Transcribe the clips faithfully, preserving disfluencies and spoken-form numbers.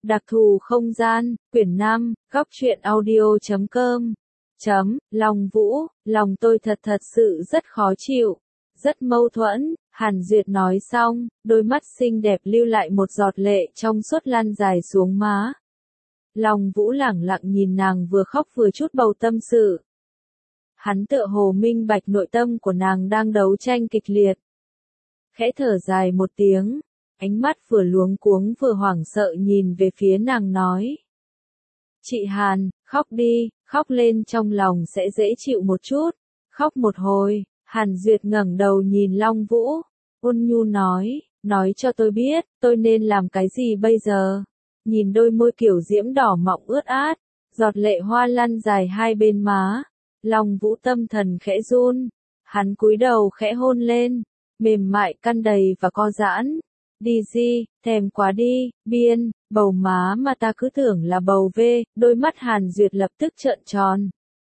Đặc thù không gian, quyển năm, góc truyện audio chấm com. Chấm, Long Vũ, lòng tôi thật thật sự rất khó chịu, rất mâu thuẫn. Hàn Duyệt nói xong, đôi mắt xinh đẹp lưu lại một giọt lệ trong suốt lan dài xuống má. Long Vũ lẳng lặng nhìn nàng vừa khóc vừa chút bầu tâm sự. Hắn tựa hồ minh bạch nội tâm của nàng đang đấu tranh kịch liệt. Khẽ thở dài một tiếng, ánh mắt vừa luống cuống vừa hoảng sợ nhìn về phía nàng nói. Chị Hàn, khóc đi, khóc lên trong lòng sẽ dễ chịu một chút. Khóc một hồi, Hàn Duyệt ngẩng đầu nhìn Long Vũ, ôn nhu nói, nói cho tôi biết, tôi nên làm cái gì bây giờ? Nhìn đôi môi kiểu diễm đỏ mọng ướt át, giọt lệ hoa lăn dài hai bên má. Long Vũ tâm thần khẽ run, hắn cúi đầu khẽ hôn lên, mềm mại căn đầy và co giãn. Đi di, thèm quá đi, biên, bầu má mà ta cứ tưởng là bầu vê, đôi mắt Hàn Duyệt lập tức trợn tròn.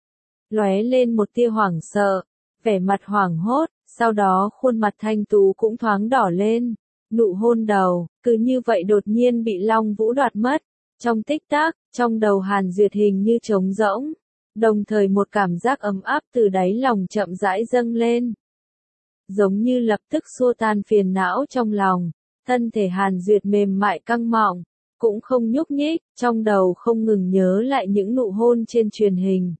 Lóe lên một tia hoảng sợ, vẻ mặt hoảng hốt, sau đó khuôn mặt thanh tú cũng thoáng đỏ lên. Nụ hôn đầu, cứ như vậy đột nhiên bị Long Vũ đoạt mất. Trong tích tắc, trong đầu Hàn Duyệt hình như trống rỗng. Đồng thời một cảm giác ấm áp từ đáy lòng chậm rãi dâng lên. Giống như lập tức xua tan phiền não trong lòng. Thân thể Hàn Duyệt mềm mại căng mọng, cũng không nhúc nhích, trong đầu không ngừng nhớ lại những nụ hôn trên truyền hình.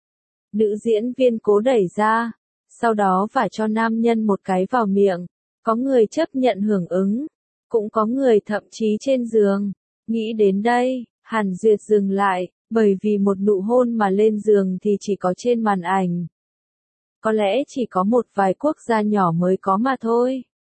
Nữ diễn viên cố đẩy ra, sau đó phải cho nam nhân một cái vào miệng. Có người chấp nhận hưởng ứng, cũng có người thậm chí trên giường. Nghĩ đến đây, Hàn Duyệt dừng lại, bởi vì một nụ hôn mà lên giường thì chỉ có trên màn ảnh. Có lẽ chỉ có một vài quốc gia nhỏ mới có mà thôi.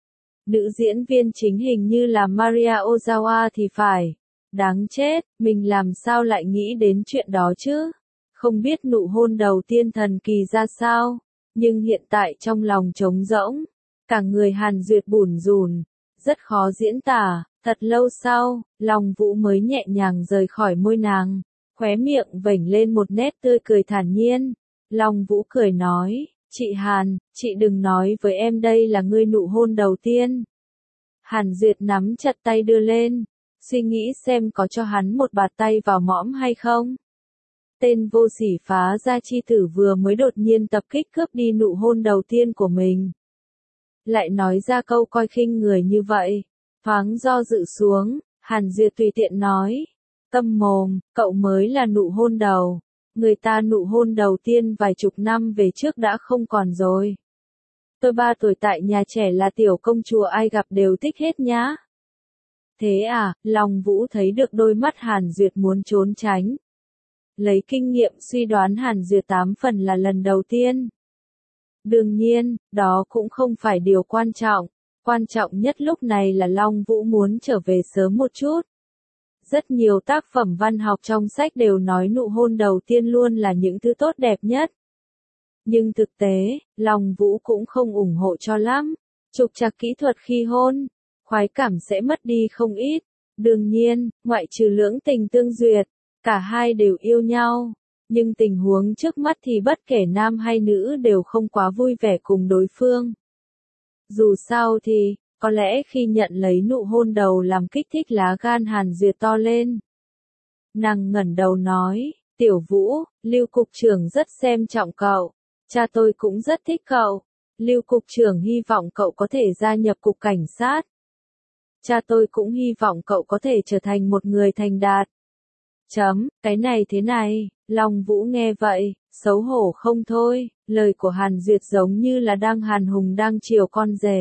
Nữ diễn viên chính hình như là Maria Ozawa thì phải. Đáng chết, mình làm sao lại nghĩ đến chuyện đó chứ? Không biết nụ hôn đầu tiên thần kỳ ra sao, nhưng hiện tại trong lòng trống rỗng. Cả người Hàn Duyệt bủn rủn, rất khó diễn tả. Thật lâu sau, Long Vũ mới nhẹ nhàng rời khỏi môi nàng, khóe miệng vểnh lên một nét tươi cười thản nhiên. Long Vũ cười nói, chị Hàn, chị đừng nói với em đây là ngươi nụ hôn đầu tiên. Hàn Duyệt nắm chặt tay đưa lên, suy nghĩ xem có cho hắn một bạt tay vào mõm hay không. Tên vô sỉ phá gia chi tử vừa mới đột nhiên tập kích cướp đi nụ hôn đầu tiên của mình. Lại nói ra câu coi khinh người như vậy. Thoáng do dự xuống, Hàn Duyệt tùy tiện nói. Câm mồm, cậu mới là nụ hôn đầu. Người ta nụ hôn đầu tiên vài chục năm về trước đã không còn rồi. Tôi ba tuổi tại nhà trẻ là tiểu công chúa ai gặp đều thích hết nhá. Thế à, Long Vũ thấy được đôi mắt Hàn Duyệt muốn trốn tránh. Lấy kinh nghiệm suy đoán Hàn Duyệt tám phần là lần đầu tiên. Đương nhiên, đó cũng không phải điều quan trọng. Quan trọng nhất lúc này là Long Vũ muốn trở về sớm một chút. Rất nhiều tác phẩm văn học trong sách đều nói nụ hôn đầu tiên luôn là những thứ tốt đẹp nhất. Nhưng thực tế, Long Vũ cũng không ủng hộ cho lắm. Trục trặc kỹ thuật khi hôn, khoái cảm sẽ mất đi không ít. Đương nhiên, ngoại trừ lưỡng tình tương duyệt, cả hai đều yêu nhau. Nhưng tình huống trước mắt thì bất kể nam hay nữ đều không quá vui vẻ cùng đối phương. Dù sao thì, có lẽ khi nhận lấy nụ hôn đầu làm kích thích lá gan Hàn Duyệt to lên. Nàng ngẩng đầu nói, Tiểu Vũ, Lưu Cục trưởng rất xem trọng cậu. Cha tôi cũng rất thích cậu. Lưu Cục trưởng hy vọng cậu có thể gia nhập cục cảnh sát. Cha tôi cũng hy vọng cậu có thể trở thành một người thành đạt. Chấm, cái này thế này, Long Vũ nghe vậy, xấu hổ không thôi, lời của Hàn Duyệt giống như là đang hàn hùng đang chiều con rể.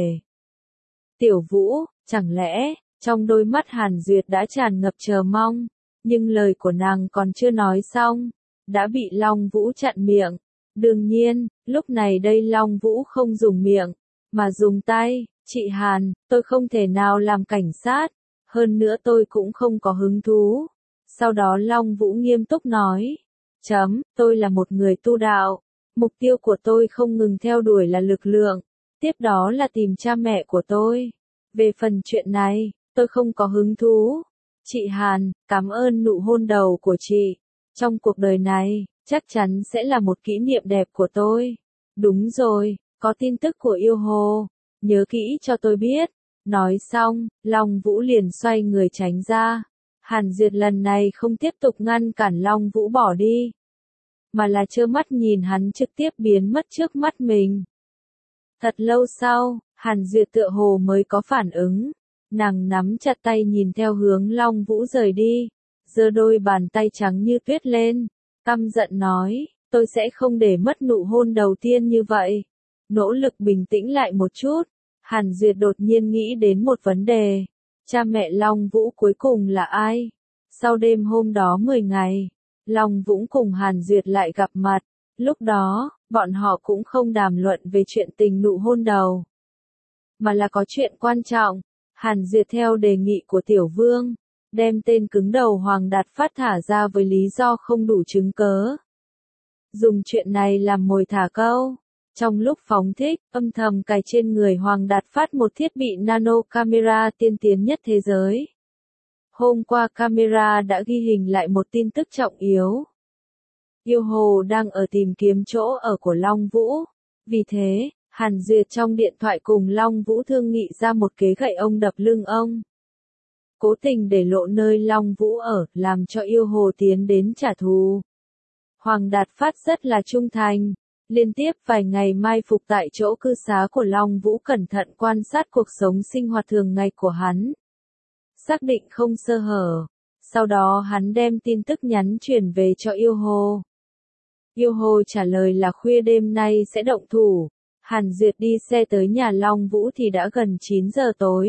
Tiểu Vũ, chẳng lẽ, trong đôi mắt Hàn Duyệt đã tràn ngập chờ mong, nhưng lời của nàng còn chưa nói xong, đã bị Long Vũ chặn miệng. Đương nhiên, lúc này đây Long Vũ không dùng miệng, mà dùng tay. Chị Hàn, tôi không thể nào làm cảnh sát, hơn nữa tôi cũng không có hứng thú. Sau đó Long Vũ nghiêm túc nói, chấm, tôi là một người tu đạo, mục tiêu của tôi không ngừng theo đuổi là lực lượng, tiếp đó là tìm cha mẹ của tôi. Về phần chuyện này, tôi không có hứng thú. Chị Hàn, cảm ơn nụ hôn đầu của chị. Trong cuộc đời này, chắc chắn sẽ là một kỷ niệm đẹp của tôi. Đúng rồi, có tin tức của yêu hồ. Nhớ kỹ cho tôi biết. Nói xong, Long Vũ liền xoay người tránh ra. Hàn Duyệt lần này không tiếp tục ngăn cản Long Vũ bỏ đi, mà là trơ mắt nhìn hắn trực tiếp biến mất trước mắt mình. Thật lâu sau, Hàn Duyệt tựa hồ mới có phản ứng, nàng nắm chặt tay nhìn theo hướng Long Vũ rời đi, giơ đôi bàn tay trắng như tuyết lên, căm giận nói, tôi sẽ không để mất nụ hôn đầu tiên như vậy. Nỗ lực bình tĩnh lại một chút, Hàn Duyệt đột nhiên nghĩ đến một vấn đề, cha mẹ Long Vũ cuối cùng là ai? Sau đêm hôm đó mười ngày, Long Vũ cùng Hàn Duyệt lại gặp mặt, lúc đó, bọn họ cũng không đàm luận về chuyện tình nụ hôn đầu, mà là có chuyện quan trọng. Hàn Duyệt theo đề nghị của Tiểu Vương, đem tên cứng đầu Hoàng Đạt Phát thả ra với lý do không đủ chứng cớ. Dùng chuyện này làm mồi thả câu. Trong lúc phóng thích, âm thầm cài trên người Hoàng Đạt Phát một thiết bị nano camera tiên tiến nhất thế giới. Hôm qua camera đã ghi hình lại một tin tức trọng yếu. Yêu Hồ đang ở tìm kiếm chỗ ở của Long Vũ. Vì thế, Hàn Duyệt trong điện thoại cùng Long Vũ thương nghị ra một kế gậy ông đập lưng ông. Cố tình để lộ nơi Long Vũ ở, làm cho Yêu Hồ tiến đến trả thù. Hoàng Đạt Phát rất là trung thành. Liên tiếp vài ngày mai phục tại chỗ cư xá của Long Vũ cẩn thận quan sát cuộc sống sinh hoạt thường ngày của hắn. Xác định không sơ hở. Sau đó hắn đem tin tức nhắn chuyển về cho Yêu Hồ. Yêu Hồ trả lời là khuya đêm nay sẽ động thủ. Hàn Duyệt đi xe tới nhà Long Vũ thì đã gần chín giờ tối.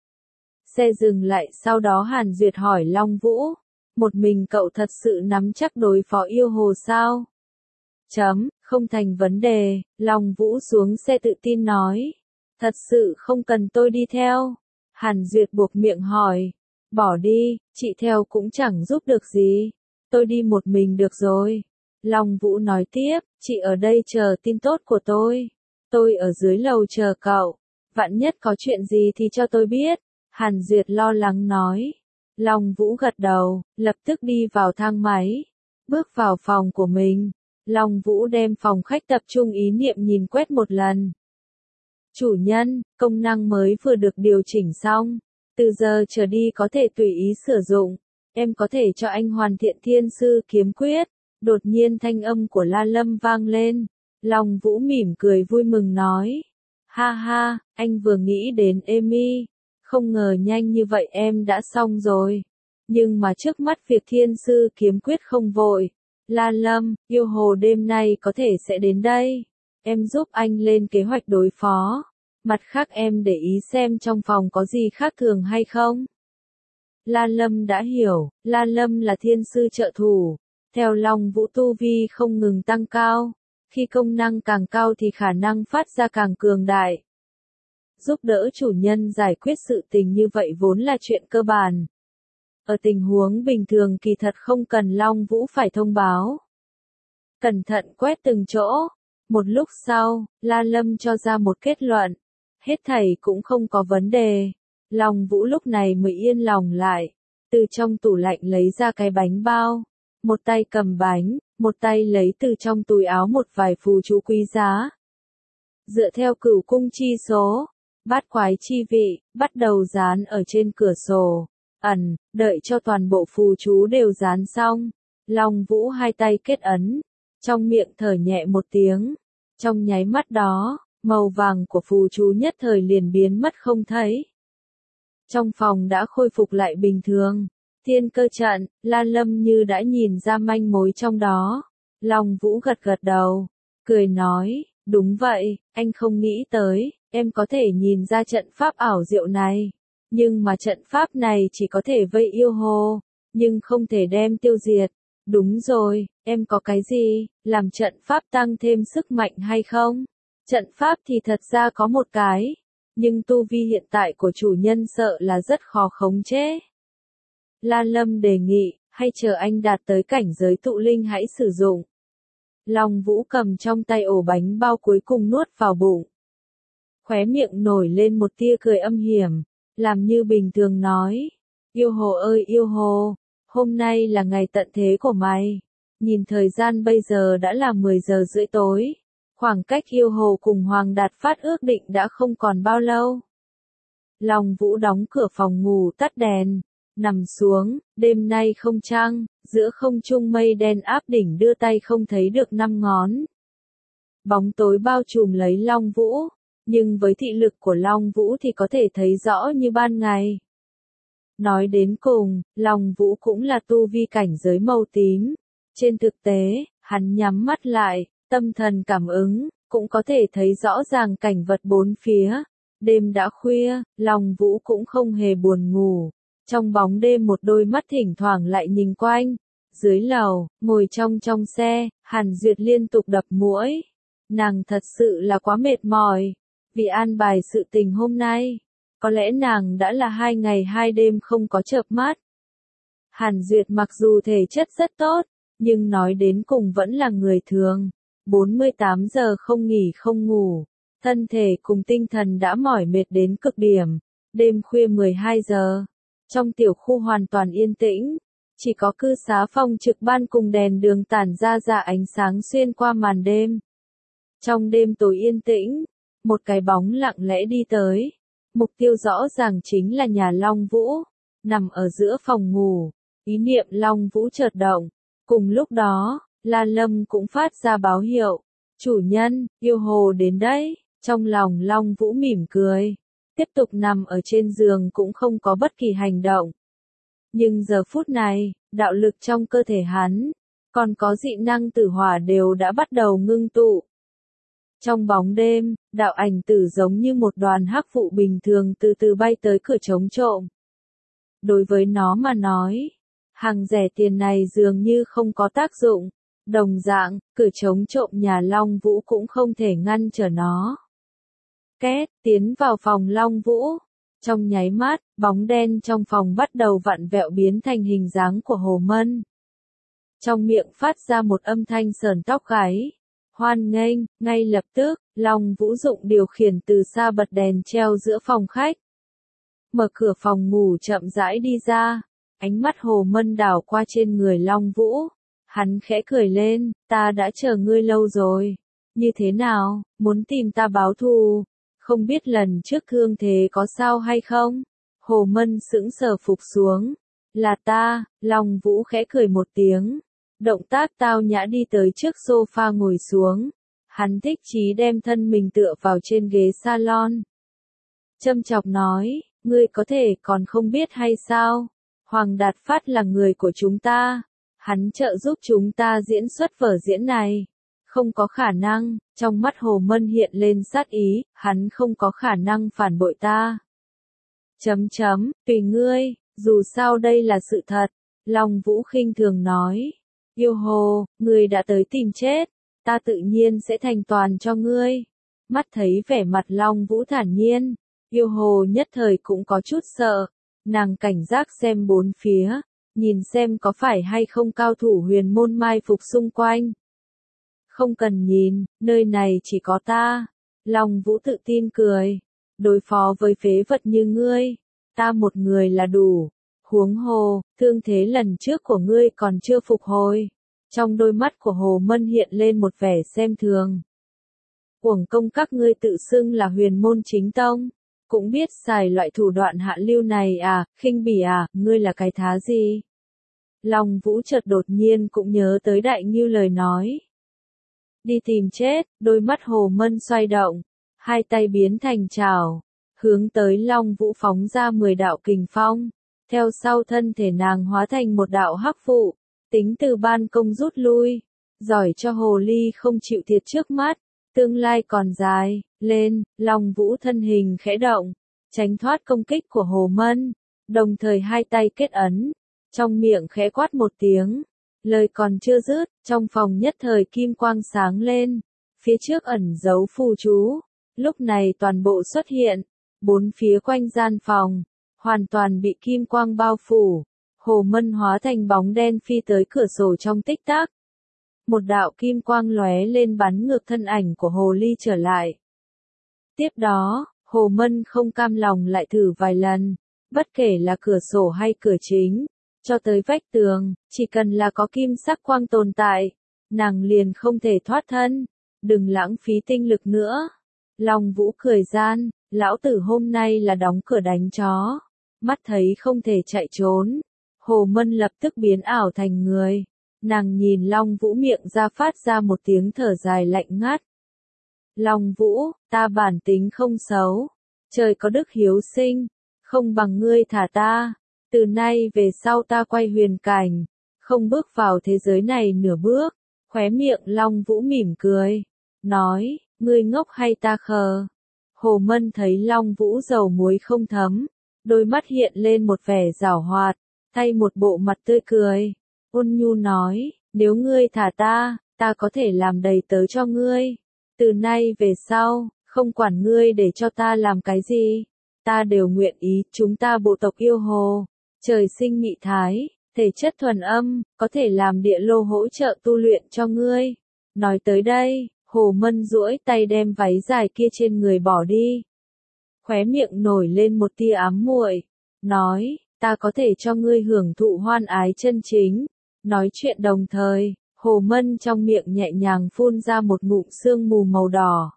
Xe dừng lại, sau đó Hàn Duyệt hỏi Long Vũ, một mình cậu thật sự nắm chắc đối phó Yêu Hồ sao? Chấm, không thành vấn đề, Long Vũ xuống xe tự tin nói. Thật sự không cần tôi đi theo. Hàn Duyệt buộc miệng hỏi. Bỏ đi, chị theo cũng chẳng giúp được gì. Tôi đi một mình được rồi. Long Vũ nói tiếp, chị ở đây chờ tin tốt của tôi. Tôi ở dưới lầu chờ cậu. Vạn nhất có chuyện gì thì cho tôi biết. Hàn Duyệt lo lắng nói. Long Vũ gật đầu, lập tức đi vào thang máy. Bước vào phòng của mình. Long Vũ đem phòng khách tập trung ý niệm nhìn quét một lần. Chủ nhân, công năng mới vừa được điều chỉnh xong. Từ giờ trở đi có thể tùy ý sử dụng. Em có thể cho anh hoàn thiện thiên sư kiếm quyết. Đột nhiên thanh âm của La Lâm vang lên. Long Vũ mỉm cười vui mừng nói. Ha ha, anh vừa nghĩ đến Amy. Không ngờ nhanh như vậy em đã xong rồi. Nhưng mà trước mắt việc thiên sư kiếm quyết không vội. La Lâm, Yêu Hồ đêm nay có thể sẽ đến đây. Em giúp anh lên kế hoạch đối phó. Mặt khác em để ý xem trong phòng có gì khác thường hay không. La Lâm đã hiểu, La Lâm là thiên sư trợ thủ. Theo Long Vũ tu vi không ngừng tăng cao. Khi công năng càng cao thì khả năng phát ra càng cường đại. Giúp đỡ chủ nhân giải quyết sự tình như vậy vốn là chuyện cơ bản. Ở tình huống bình thường kỳ thật không cần Long Vũ phải thông báo. Cẩn thận quét từng chỗ. Một lúc sau, La Lâm cho ra một kết luận. Hết thảy cũng không có vấn đề. Long Vũ lúc này mới yên lòng lại. Từ trong tủ lạnh lấy ra cái bánh bao. Một tay cầm bánh, một tay lấy từ trong túi áo một vài phù chú quý giá. Dựa theo cửu cung chi số, bát quái chi vị, bắt đầu dán ở trên cửa sổ. Ẩn, đợi cho toàn bộ phù chú đều dán xong. Long Vũ hai tay kết ấn, trong miệng thở nhẹ một tiếng. Trong nháy mắt đó, màu vàng của phù chú nhất thời liền biến mất không thấy. Trong phòng đã khôi phục lại bình thường. Thiên cơ trận, La Lâm như đã nhìn ra manh mối trong đó. Long Vũ gật gật đầu, cười nói, đúng vậy, anh không nghĩ tới, em có thể nhìn ra trận pháp ảo diệu này. Nhưng mà trận pháp này chỉ có thể vây Yêu Hồ, nhưng không thể đem tiêu diệt. Đúng rồi, em có cái gì, làm trận pháp tăng thêm sức mạnh hay không? Trận pháp thì thật ra có một cái, nhưng tu vi hiện tại của chủ nhân sợ là rất khó khống chế. La Lâm đề nghị, hay chờ anh đạt tới cảnh giới tụ linh hãy sử dụng. Long Vũ cầm trong tay ổ bánh bao cuối cùng nuốt vào bụng. Khóe miệng nổi lên một tia cười âm hiểm, làm như bình thường nói. Yêu Hồ ơi Yêu Hồ, hôm nay là ngày tận thế của mày. Nhìn thời gian bây giờ đã là mười giờ rưỡi tối. Khoảng cách Yêu Hồ cùng Hoàng Đạt Phát ước định đã không còn bao lâu. Long Vũ đóng cửa phòng ngủ tắt đèn. nằm xuống, đêm nay không trăng, giữa không trung mây đen áp đỉnh đưa tay không thấy được năm ngón. Bóng tối bao trùm lấy Long Vũ, nhưng với thị lực của Long Vũ thì có thể thấy rõ như ban ngày. Nói đến cùng, Long Vũ cũng là tu vi cảnh giới màu tím. Trên thực tế, hắn nhắm mắt lại, tâm thần cảm ứng, cũng có thể thấy rõ ràng cảnh vật bốn phía. Đêm đã khuya, Long Vũ cũng không hề buồn ngủ. Trong bóng đêm một đôi mắt thỉnh thoảng lại nhìn quanh. Dưới lầu, ngồi trong trong xe, Hàn Duyệt liên tục đập muỗi. Nàng thật sự là quá mệt mỏi. Vì an bài sự tình hôm nay, có lẽ nàng đã là hai ngày hai đêm không có chợp mắt. Hàn Duyệt mặc dù thể chất rất tốt, nhưng nói đến cùng vẫn là người thường. bốn mươi tám giờ không nghỉ không ngủ, thân thể cùng tinh thần đã mỏi mệt đến cực điểm. Đêm khuya mười hai giờ, trong tiểu khu hoàn toàn yên tĩnh, chỉ có cư xá phòng trực ban cùng đèn đường tản ra ra ánh sáng xuyên qua màn đêm. Trong đêm tối yên tĩnh, một cái bóng lặng lẽ đi tới. Mục tiêu rõ ràng chính là nhà Long Vũ, nằm ở giữa phòng ngủ. Ý niệm Long Vũ chợt động. Cùng lúc đó, La Lâm cũng phát ra báo hiệu. Chủ nhân, yêu hồ đến đấy. Trong lòng Long Vũ mỉm cười. Tiếp tục nằm ở trên giường cũng không có bất kỳ hành động. Nhưng giờ phút này, đạo lực trong cơ thể hắn, còn có dị năng tử hỏa đều đã bắt đầu ngưng tụ. Trong bóng đêm, đạo ảnh tử giống như một đoàn hắc vụ bình thường từ từ bay tới cửa chống trộm. Đối với nó mà nói, hàng rẻ tiền này dường như không có tác dụng. Đồng dạng, cửa chống trộm nhà Long Vũ cũng không thể ngăn trở nó. Két, tiến vào phòng Long Vũ. Trong nháy mắt, bóng đen trong phòng bắt đầu vặn vẹo biến thành hình dáng của Hồ Mân. Trong miệng phát ra một âm thanh sờn tóc gáy. Hoan nghênh, ngay lập tức, Long Vũ dụng điều khiển từ xa bật đèn treo giữa phòng khách. Mở cửa phòng ngủ chậm rãi đi ra, ánh mắt Hồ Mân đảo qua trên người Long Vũ. Hắn khẽ cười lên, ta đã chờ ngươi lâu rồi. Như thế nào, muốn tìm ta báo thù? Không biết lần trước thương thế có sao hay không? Hồ Mân sững sờ phục xuống. Là ta, Long Vũ khẽ cười một tiếng. Động tác tao nhã đi tới trước sofa ngồi xuống. Hắn thích chí đem thân mình tựa vào trên ghế salon. Châm chọc nói, ngươi có thể còn không biết hay sao? Hoàng Đạt Phát là người của chúng ta. Hắn trợ giúp chúng ta diễn xuất vở diễn này. Không có khả năng, trong mắt Hồ Mân hiện lên sát ý, hắn không có khả năng phản bội ta. Chấm chấm, tùy ngươi, dù sao đây là sự thật. Long Vũ khinh thường nói. Yêu hồ, ngươi đã tới tìm chết, ta tự nhiên sẽ thành toàn cho ngươi. Mắt thấy vẻ mặt Long Vũ thản nhiên, yêu hồ nhất thời cũng có chút sợ. Nàng cảnh giác xem bốn phía, nhìn xem có phải hay không cao thủ huyền môn mai phục xung quanh. Không cần nhìn, nơi này chỉ có ta. Long Vũ tự tin cười. Đối phó với phế vật như ngươi, ta một người là đủ. Huống hồ, thương thế lần trước của ngươi còn chưa phục hồi. Trong đôi mắt của Hồ Mân hiện lên một vẻ xem thường. Uổng công các ngươi tự xưng là huyền môn chính tông. Cũng biết xài loại thủ đoạn hạ lưu này à, khinh bỉ à, ngươi là cái thá gì? Long Vũ chợt đột nhiên cũng nhớ tới Đại Ngưu lời nói. Đi tìm chết, đôi mắt Hồ Mân xoay động, hai tay biến thành chảo, hướng tới Long Vũ phóng ra mười đạo kình phong, theo sau thân thể nàng hóa thành một đạo hắc vụ, tính từ ban công rút lui, giỏi cho hồ ly không chịu thiệt trước mắt, tương lai còn dài, lên, Long Vũ thân hình khẽ động, tránh thoát công kích của Hồ Mân, đồng thời hai tay kết ấn, trong miệng khẽ quát một tiếng. Lời còn chưa dứt, trong phòng nhất thời kim quang sáng lên, phía trước ẩn giấu phù chú, lúc này toàn bộ xuất hiện, bốn phía quanh gian phòng, hoàn toàn bị kim quang bao phủ, Hồ Mân hóa thành bóng đen phi tới cửa sổ trong tích tắc. Một đạo kim quang lóe lên bắn ngược thân ảnh của Hồ Ly trở lại. Tiếp đó, Hồ Mân không cam lòng lại thử vài lần, bất kể là cửa sổ hay cửa chính. Cho tới vách tường, chỉ cần là có kim sắc quang tồn tại, nàng liền không thể thoát thân, đừng lãng phí tinh lực nữa. Long Vũ cười gian, lão tử hôm nay là đóng cửa đánh chó. mắt thấy không thể chạy trốn. Hồ Mân lập tức biến ảo thành người. Nàng nhìn Long Vũ miệng ra phát ra một tiếng thở dài lạnh ngắt. Long Vũ, ta bản tính không xấu. Trời có đức hiếu sinh. Không bằng ngươi thả ta. Từ nay về sau ta quay huyền cảnh. Không bước vào thế giới này nửa bước. Khóe miệng Long Vũ mỉm cười. Nói, ngươi ngốc hay ta khờ? Hồ Mân thấy Long Vũ dầu muối không thấm. Đôi mắt hiện lên một vẻ giảo hoạt. Thay một bộ mặt tươi cười. Ôn nhu nói, nếu ngươi thả ta, ta có thể làm đầy tớ cho ngươi. Từ nay về sau, không quản ngươi để cho ta làm cái gì, ta đều nguyện ý. Chúng ta bộ tộc yêu hồ, trời sinh mị thái, thể chất thuần âm, có thể làm địa lô hỗ trợ tu luyện cho ngươi. Nói tới đây, Hồ Mân duỗi tay đem váy dài kia trên người bỏ đi. Khóe miệng nổi lên một tia ám muội, nói, ta có thể cho ngươi hưởng thụ hoan ái chân chính. Nói chuyện đồng thời, Hồ Mân trong miệng nhẹ nhàng phun ra một ngụm sương mù màu đỏ.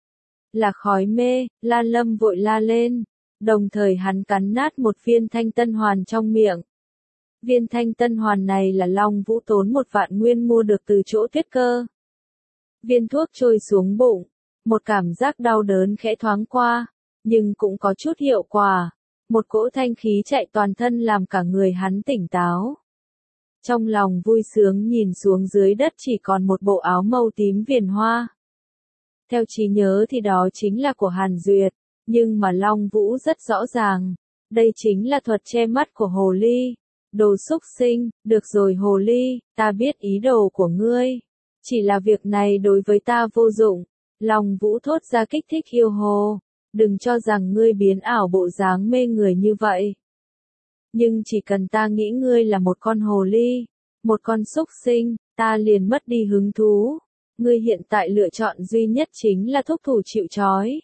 Là khói mê, La Lâm vội la lên, đồng thời hắn cắn nát một viên thanh tân hoàn trong miệng. Viên thanh tân hoàn này là Long Vũ tốn một vạn nguyên mua được từ chỗ Tuyết Cơ. Viên thuốc trôi xuống bụng, một cảm giác đau đớn khẽ thoáng qua, nhưng cũng có chút hiệu quả. Một cỗ thanh khí chạy toàn thân làm cả người hắn tỉnh táo. Trong lòng vui sướng nhìn xuống dưới đất chỉ còn một bộ áo màu tím viền hoa. Theo trí nhớ thì đó chính là của Hàn Duyệt, nhưng mà Long Vũ rất rõ ràng, đây chính là thuật che mắt của hồ ly. Đồ xúc sinh, được rồi hồ ly, ta biết ý đồ của ngươi. Chỉ là việc này đối với ta vô dụng. Long Vũ thốt ra kích thích yêu hồ. Đừng cho rằng ngươi biến ảo bộ dáng mê người như vậy. Nhưng chỉ cần ta nghĩ ngươi là một con hồ ly, một con xúc sinh, ta liền mất đi hứng thú. Ngươi hiện tại lựa chọn duy nhất chính là thúc thủ chịu trói.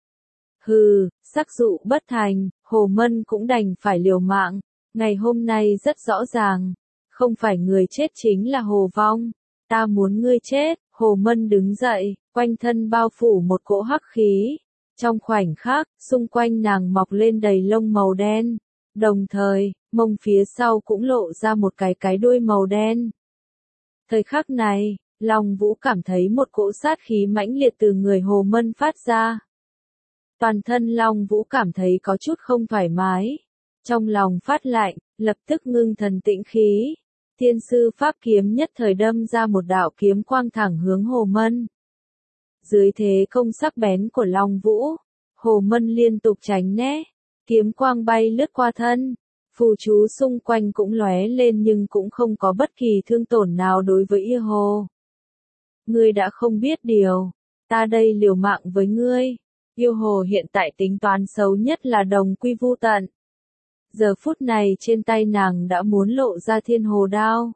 Hừ, sắc dụ bất thành, Hồ Mân cũng đành phải liều mạng. Ngày hôm nay rất rõ ràng, không phải người chết chính là Hồ Vong. Ta muốn ngươi chết. Hồ Mân đứng dậy, quanh thân bao phủ một cỗ hắc khí. Trong khoảnh khắc, xung quanh nàng mọc lên đầy lông màu đen. Đồng thời, mông phía sau cũng lộ ra một cái cái đuôi màu đen. Thời khắc này, Long Vũ cảm thấy một cỗ sát khí mãnh liệt từ người Hồ Mân phát ra. Toàn thân Long Vũ cảm thấy có chút không thoải mái. Trong lòng phát lạnh, lập tức ngưng thần tĩnh khí. Thiên sư pháp kiếm nhất thời đâm ra một đạo kiếm quang thẳng hướng Hồ Mân. Dưới thế công sắc bén của Long Vũ, Hồ Mân liên tục tránh né, kiếm quang bay lướt qua thân, phù chú xung quanh cũng lóe lên nhưng cũng không có bất kỳ thương tổn nào đối với yêu hồ. Ngươi đã không biết điều, ta đây liều mạng với ngươi. Yêu hồ hiện tại tính toán xấu nhất là đồng quy vu tận. Giờ phút này trên tay nàng đã muốn lộ ra thiên hồ đao.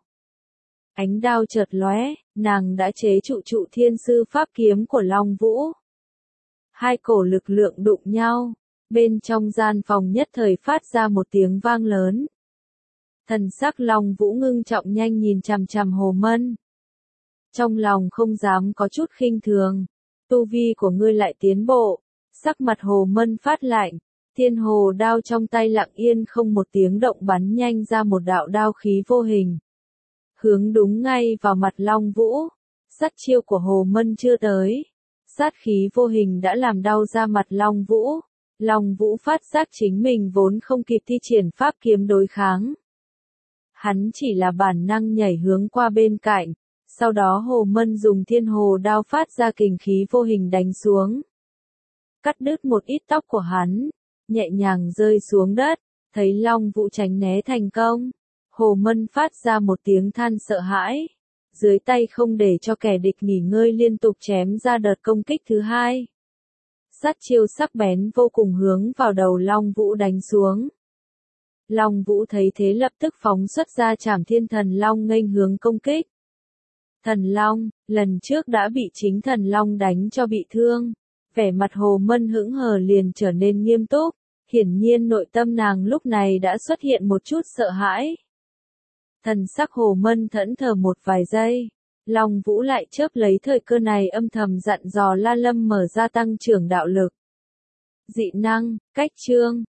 Ánh đao chợt lóe, nàng đã chế trụ trụ thiên sư pháp kiếm của Long Vũ. Hai cổ lực lượng đụng nhau, bên trong gian phòng nhất thời phát ra một tiếng vang lớn. Thần sắc Long Vũ ngưng trọng nhanh nhìn chằm chằm Hồ Mân. Trong lòng không dám có chút khinh thường, tu vi của ngươi lại tiến bộ. Sắc mặt Hồ Mân phát lạnh, thiên hồ đao trong tay lặng yên không một tiếng động bắn nhanh ra một đạo đao khí vô hình. Hướng đúng ngay vào mặt Long Vũ. Sát chiêu của Hồ Mân chưa tới. Sát khí vô hình đã làm đau ra mặt Long Vũ. Long Vũ phát giác chính mình vốn không kịp thi triển pháp kiếm đối kháng. Hắn chỉ là bản năng nhảy hướng qua bên cạnh. Sau đó Hồ Mân dùng thiên hồ đao phát ra kình khí vô hình đánh xuống. Cắt đứt một ít tóc của hắn. Nhẹ nhàng rơi xuống đất. Thấy Long Vũ tránh né thành công. Hồ Mân phát ra một tiếng than sợ hãi. Dưới tay không để cho kẻ địch nghỉ ngơi liên tục chém ra đợt công kích thứ hai. Sát chiêu sắc bén vô cùng hướng vào đầu Long Vũ đánh xuống. Long Vũ thấy thế lập tức phóng xuất ra Trảm Thiên Thần Long nghênh hướng công kích. Thần Long, lần trước đã bị chính Thần Long đánh cho bị thương. Vẻ mặt Hồ Mân hững hờ liền trở nên nghiêm túc. Hiển nhiên nội tâm nàng lúc này đã xuất hiện một chút sợ hãi. Thần sắc Hồ Mân thẫn thờ một vài giây. Long Vũ lại chớp lấy thời cơ này âm thầm dặn dò La Lâm mở ra tăng trưởng đạo lực. Dị năng, cách chương,